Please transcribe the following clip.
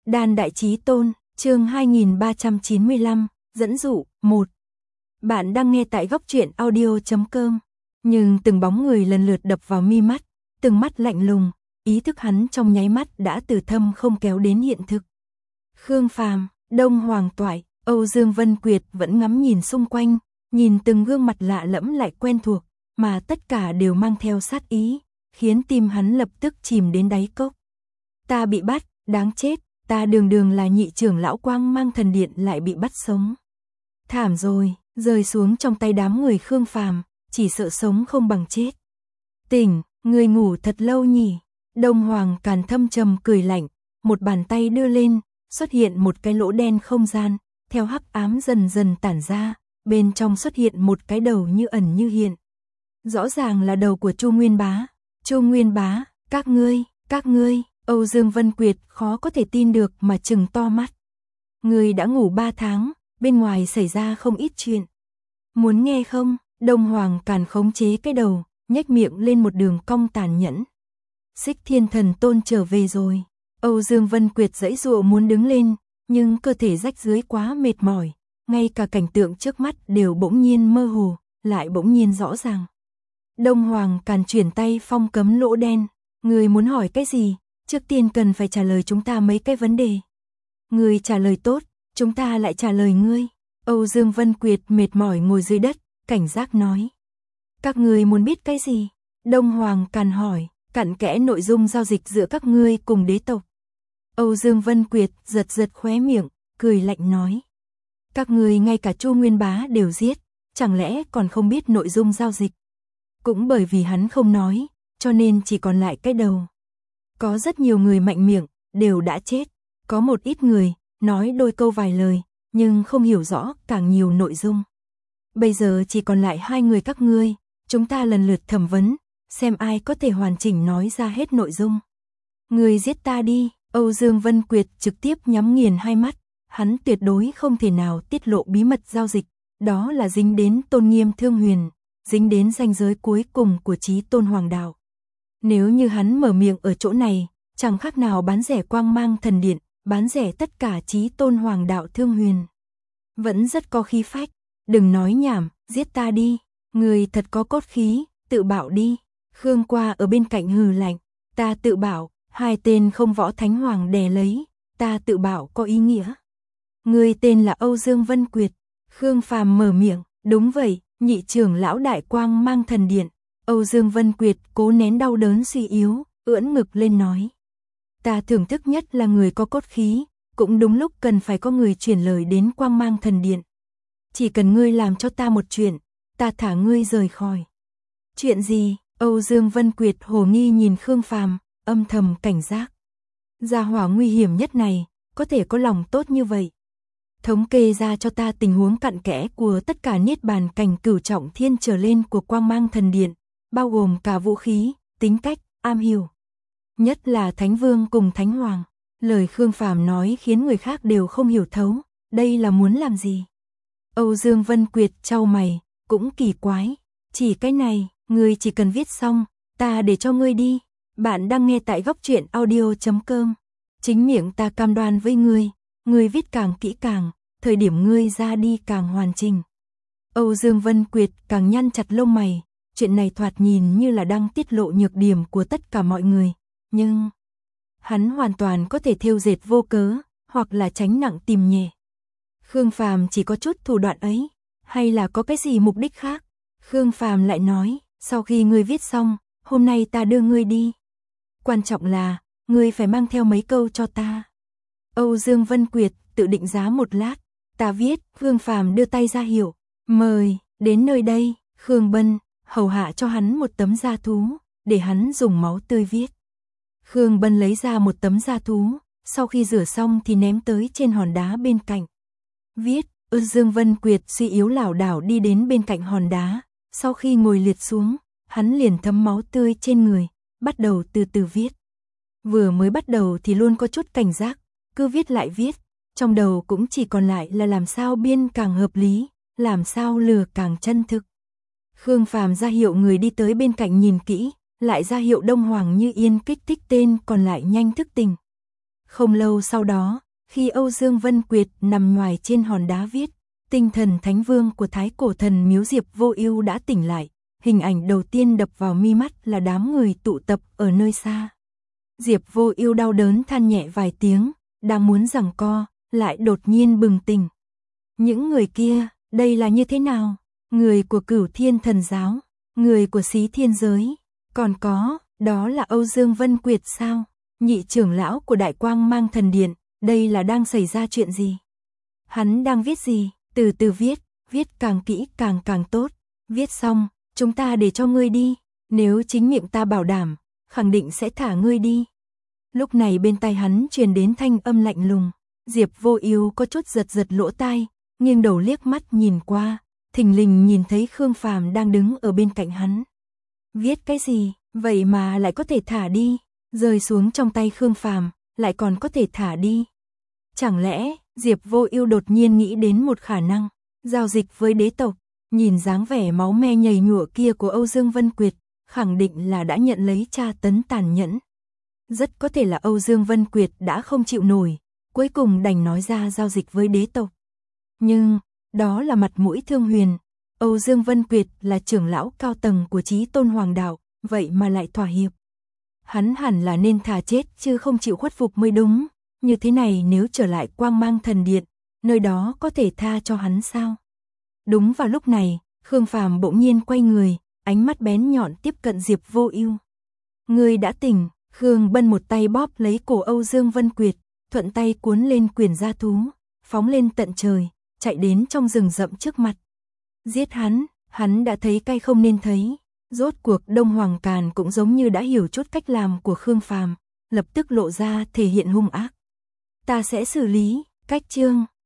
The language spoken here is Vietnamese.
Đan Đại Chí Tôn, chương 2395, dẫn dụ, 1. Bạn đang nghe tại góc truyện audio.com. Nhưng từng bóng người lần lượt đập vào mi mắt, từng mắt lạnh lùng, ý thức hắn trong nháy mắt đã từ thâm không kéo đến hiện thực. Khương Phàm, Đông Hoàng Toại, Âu Dương Vân Quyệt vẫn ngắm nhìn xung quanh, nhìn từng gương mặt lạ lẫm lại quen thuộc, mà tất cả đều mang theo sát ý, khiến tim hắn lập tức chìm đến đáy cốc. Ta bị bắt, đáng chết, ta đường đường là nhị trưởng lão Quang Mang Thần Điện lại bị bắt sống. Thảm rồi, rơi xuống trong tay đám người Khương Phàm, chỉ sợ sống không bằng chết. Tỉnh, người ngủ thật lâu nhỉ? Đông Hoàng Càn thâm trầm cười lạnh, một bàn tay đưa lên, xuất hiện một cái lỗ đen không gian, theo hắc ám dần dần tản ra, bên trong xuất hiện một cái đầu như ẩn như hiện. Rõ ràng là đầu của Chu Nguyên Bá. Chu Nguyên Bá, các ngươi, Âu Dương Vân Quyệt khó có thể tin được mà trừng to mắt. Ngươi đã ngủ 3 tháng, bên ngoài xảy ra không ít chuyện. Muốn nghe không? Đông Hoàng Càn khống chế cái đầu, nhếch miệng lên một đường cong tàn nhẫn. Xích Thiên Thần Tôn trở về rồi. Âu Dương Vân Quyệt giãy giụa muốn đứng lên, nhưng cơ thể rách rưới quá mệt mỏi, ngay cả cảnh tượng trước mắt đều bỗng nhiên mơ hồ, lại bỗng nhiên rõ ràng. Đông Hoàng Càn chuyển tay phong cấm lỗ đen, người muốn hỏi cái gì, trước tiên cần phải trả lời chúng ta mấy cái vấn đề. Người trả lời tốt, chúng ta lại trả lời ngươi. Âu Dương Vân Quyệt mệt mỏi ngồi dưới đất, cảnh giác nói. Các ngươi muốn biết cái gì? Đông Hoàng Càn hỏi, cặn kẽ nội dung giao dịch giữa các ngươi cùng đế tộc. Âu Dương Vân Quyệt giật giật khóe miệng, cười lạnh nói. Các ngươi ngay cả Chu Nguyên Bá đều giết, chẳng lẽ còn không biết nội dung giao dịch? Cũng bởi vì hắn không nói, cho nên chỉ còn lại cái đầu. Có rất nhiều người mạnh miệng, đều đã chết. Có một ít người, nói đôi câu vài lời, nhưng không hiểu rõ càng nhiều nội dung. Bây giờ chỉ còn lại 2 người các ngươi, chúng ta lần lượt thẩm vấn, xem ai có thể hoàn chỉnh nói ra hết nội dung. Người giết ta đi, Âu Dương Vân Quyệt trực tiếp nhắm nghiền hai mắt, hắn tuyệt đối không thể nào tiết lộ bí mật giao dịch, đó là dính đến tôn nghiêm Thương Huyền, dính đến ranh giới cuối cùng của Chí Tôn Hoàng đạo. Nếu như hắn mở miệng ở chỗ này, chẳng khác nào bán rẻ Quang Mang Thần Điện, bán rẻ tất cả Chí Tôn Hoàng đạo Thương Huyền. Vẫn rất có khí phách, đừng nói nhảm, giết ta đi, người thật có cốt khí, tự bảo đi. Khương Qua ở bên cạnh hừ lạnh, ta tự bảo, 2 tên không võ thánh hoàng đè lấy, ta tự bảo có ý nghĩa. Người tên là Âu Dương Vân Quyệt. Khương Phàm mở miệng, đúng vậy, nhị trưởng lão Đại Quang Mang Thần Điện. Âu Dương Vân Quyệt cố nén đau đớn suy yếu, ưỡn ngực lên nói. Ta thưởng thức nhất là người có cốt khí, cũng đúng lúc cần phải có người chuyển lời đến Quang Mang Thần Điện. Chỉ cần ngươi làm cho ta một chuyện, ta thả ngươi rời khỏi. Chuyện gì? Âu Dương Vân Quyệt hồ nghi nhìn Khương Phàm, âm thầm cảnh giác. Gia hỏa nguy hiểm nhất này, có thể có lòng tốt như vậy. Thống kê ra cho ta tình huống cặn kẽ của tất cả niết bàn cảnh cửu trọng thiên trở lên của Quang Mang Thần Điện, bao gồm cả vũ khí, tính cách, am hiểu. Nhất là Thánh Vương cùng Thánh Hoàng. Lời Khương Phàm nói khiến người khác đều không hiểu thấu, đây là muốn làm gì? Âu Dương Vân Quyệt chau mày, cũng kỳ quái. Chỉ cái này, ngươi chỉ cần viết xong, ta để cho ngươi đi. Bạn đang nghe tại góc truyện audio.com. Chính miệng ta cam đoan với ngươi viết càng kỹ càng, thời điểm ngươi ra đi càng hoàn chỉnh. Âu Dương Vân Quyệt càng nhăn chặt lông mày, chuyện này thoạt nhìn như là đang tiết lộ nhược điểm của tất cả mọi người, nhưng hắn hoàn toàn có thể thêu dệt vô cớ, hoặc là tránh nặng tìm nhẹ. Khương Phàm chỉ có chút thủ đoạn ấy, hay là có cái gì mục đích khác? Khương Phàm lại nói, sau khi ngươi viết xong, hôm nay ta đưa ngươi đi. Quan trọng là, ngươi phải mang theo mấy câu cho ta. Âu Dương Vân Quyệt tự định giá một lát, ta viết. Khương Phàm đưa tay ra hiệu, mời, đến nơi đây. Khương Bân hầu hạ cho hắn một tấm da thú, để hắn dùng máu tươi viết. Khương Bân lấy ra một tấm da thú, sau khi rửa xong thì ném tới trên hòn đá bên cạnh. Viết. Âu Dương Vân Quyệt suy yếu lảo đảo đi đến bên cạnh hòn đá, sau khi ngồi liệt xuống, hắn liền thấm máu tươi trên người, bắt đầu từ từ viết. Vừa mới bắt đầu thì luôn có chút cảnh giác, cứ viết lại viết, trong đầu cũng chỉ còn lại là làm sao biên càng hợp lý, làm sao lừa càng chân thực. Khương Phàm ra hiệu người đi tới bên cạnh nhìn kỹ, lại ra hiệu Đông Hoàng Như Yên kích thích tên còn lại nhanh thức tỉnh. Không lâu sau đó, khi Âu Dương Vân Quyệt nằm nhoài trên hòn đá viết, tinh thần thánh vương của Thái Cổ Thần Miếu Diệp Vô Ưu đã tỉnh lại, hình ảnh đầu tiên đập vào mi mắt là đám người tụ tập ở nơi xa. Diệp Vô Ưu đau đớn than nhẹ vài tiếng, đang muốn giằng co, lại đột nhiên bừng tỉnh. Những người kia, đây là như thế nào? Người của Cửu Thiên Thần Giáo, người của Xí Thiên Giới, còn có, đó là Âu Dương Vân Quyệt sao? Nhị trưởng lão của Đại Quang Mang Thần Điện, đây là đang xảy ra chuyện gì? Hắn đang viết gì? Từ từ viết, viết càng kỹ càng tốt. Viết xong, chúng ta để cho ngươi đi, nếu chính miệng ta bảo đảm, khẳng định sẽ thả ngươi đi. Lúc này bên tai hắn truyền đến thanh âm lạnh lùng, Diệp Vô Ưu có chút giật lỗ tai, nghiêng đầu liếc mắt nhìn qua, thình lình nhìn thấy Khương Phàm đang đứng ở bên cạnh hắn. Viết cái gì, vậy mà lại có thể thả đi, rơi xuống trong tay Khương Phàm, lại còn có thể thả đi. Chẳng lẽ, Diệp Vô Ưu đột nhiên nghĩ đến một khả năng, giao dịch với đế tộc, nhìn dáng vẻ máu me nhầy nhụa kia của Âu Dương Vân Quyệt, khẳng định là đã nhận lấy tra tấn tàn nhẫn. Rất có thể là Âu Dương Vân Quyệt đã không chịu nổi, cuối cùng đành nói ra giao dịch với đế tộc. Nhưng, đó là mặt mũi Thương Huyền, Âu Dương Vân Quyệt là trưởng lão cao tầng của Chí Tôn Hoàng đạo, vậy mà lại thỏa hiệp. Hắn hẳn là nên thà chết chứ không chịu khuất phục mới đúng, như thế này nếu trở lại Quang Mang Thần Điện, nơi đó có thể tha cho hắn sao? Đúng vào lúc này, Khương Phàm bỗng nhiên quay người, ánh mắt bén nhọn tiếp cận Diệp Vô Ưu. Ngươi đã tỉnh, Khương Bân một tay bóp lấy cổ Âu Dương Vân Quyệt, thuận tay cuốn lên quyền gia thú, phóng lên tận trời, chạy đến trong rừng rậm trước mặt. Giết hắn đã thấy cay không nên thấy. Rốt cuộc Đông Hoàng Càn cũng giống như đã hiểu chút cách làm của Khương Phàm, lập tức lộ ra thể hiện hung ác. Ta sẽ xử lý, cách chương